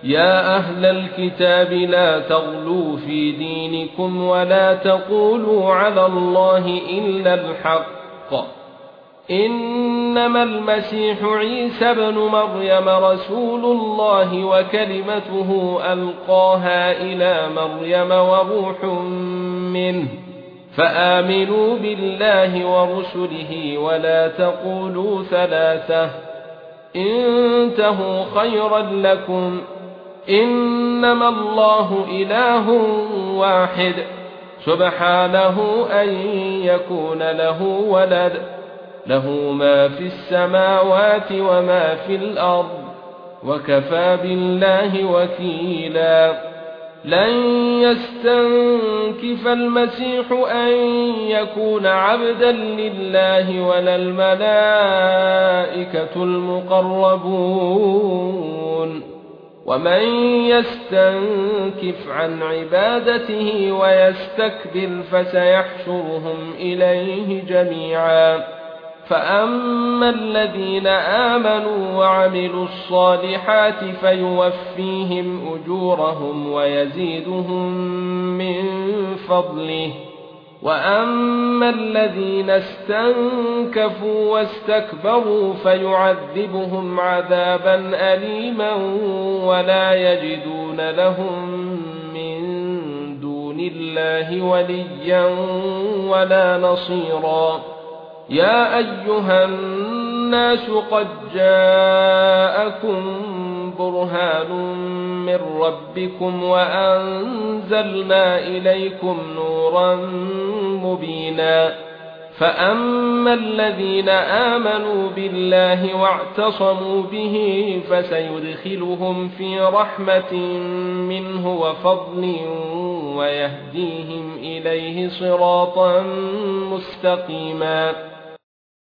يا أهل الكتاب لا تغلوا في دينكم ولا تقولوا على الله إلا الحق إنما المسيح عيسى ابن مريم رسول الله وكلمته ألقاها إلى مريم وروح منه فآمنوا بالله ورسله ولا تقولوا ثلاثة انتهوا خيرا لكم إنما الله إله واحد سبحانه أن يكون له ولد له ما في السماوات وما في الأرض وكفى بالله وكيلا لن يستنكف المسيح أن يكون عبدا لله ولا الملائكة المقربون ومن يستنكف عن عبادته ويستكبر فسيحشرهم إليه جميعا فأما الذين آمنوا وعملوا الصالحات فيوفيهم أجورهم ويزيدهم من فضله وأما الذين استنكفوا واستكبروا فيعذبهم عذابا أليما ولا يجدون لهم من دون الله وليا ولا نصيرا يا أيها الناس قد جاءكم برهان من ربكم وأنزلنا إليكم نورا مبينا فأما الذين آمنوا بالله واعتصموا به فسيدخلهم في رحمة منه وفضل ويهديهم إليه صراطا مستقيما